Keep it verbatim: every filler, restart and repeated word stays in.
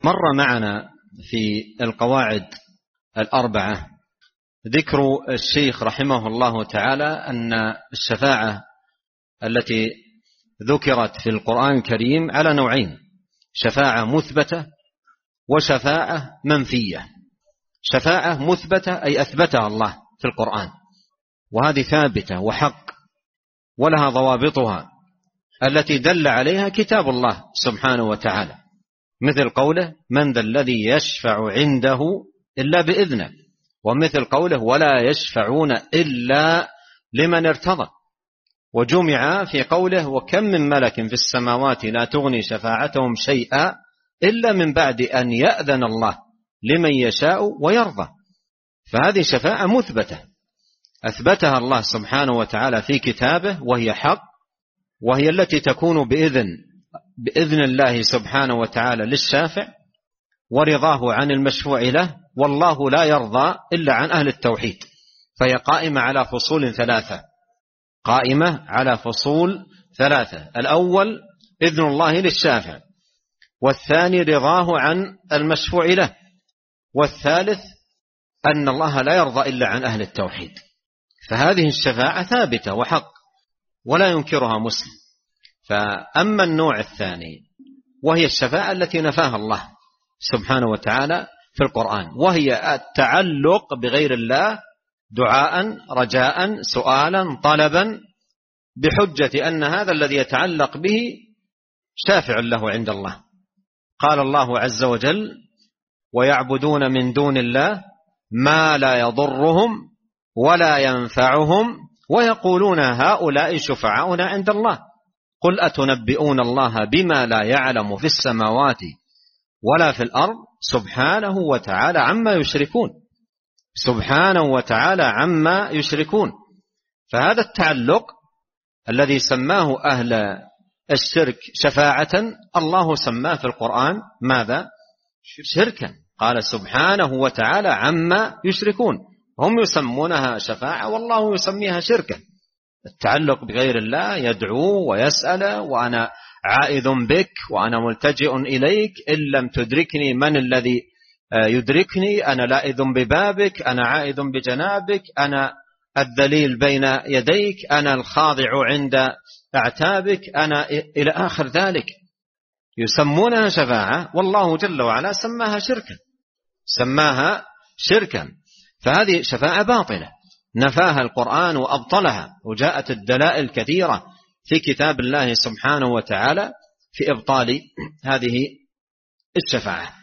مر معنا في القواعد الأربعة ذكر الشيخ رحمه الله تعالى أن الشفاعة التي ذكرت في القرآن الكريم على نوعين: شفاعة مثبتة وشفاعة منفية. شفاعة مثبتة أي أثبتها الله في القرآن، وهذه ثابتة وحق ولها ضوابطها التي دل عليها كتاب الله سبحانه وتعالى، مثل قوله: من ذا الذي يشفع عنده إلا بإذنه، ومثل قوله: ولا يشفعون إلا لمن ارتضى. وجمع في قوله: وكم من ملك في السماوات لا تغني شفاعتهم شيئا إلا من بعد أن يأذن الله لمن يشاء ويرضى. فهذه شفاعة مثبتة أثبتها الله سبحانه وتعالى في كتابه، وهي حق، وهي التي تكون بإذن بإذن الله سبحانه وتعالى للشافع ورضاه عن المشفوع له، والله لا يرضى إلا عن أهل التوحيد. فهي قائمة على فصول ثلاثة قائمة على فصول ثلاثة الأول إذن الله للشافع، والثاني رضاه عن المشفوع له، والثالث أن الله لا يرضى إلا عن أهل التوحيد. فهذه الشفاعة ثابتة وحق ولا ينكرها مسلم. فأما النوع الثاني وهي الشفاعة التي نفاها الله سبحانه وتعالى في القرآن، وهي التعلق بغير الله دعاء رجاء سؤالا طلبا، بحجة أن هذا الذي يتعلق به شافع له عند الله. قال الله عز وجل: ويعبدون من دون الله ما لا يضرهم ولا ينفعهم ويقولون هؤلاء شفعاؤنا عند الله قل أتنبئون الله بما لا يعلم في السماوات ولا في الأرض سبحانه وتعالى عما يشركون سبحانه وتعالى عما يشركون. فهذا التعلق الذي سماه أهل الشرك شفاعة، الله سماه في القرآن ماذا؟ شركا. قال سبحانه وتعالى عما يشركون. هم يسمونها شفاعة والله يسميها شركا. التعلق بغير الله، يدعو ويسأل: وأنا عائذ بك وأنا ملتجئ إليك، إن لم تدركني من الذي يدركني، أنا لائذ ببابك، أنا عائذ بجنابك، أنا الذليل بين يديك، أنا الخاضع عند أعتابك، أنا إلى آخر ذلك. يسمونها شفاعة والله جل وعلا سماها شركا سماها شركا. فهذه شفاعة باطلة نفاها القرآن وأبطلها، وجاءت الدلائل كثيرة في كتاب الله سبحانه وتعالى في إبطال هذه الشفاعة.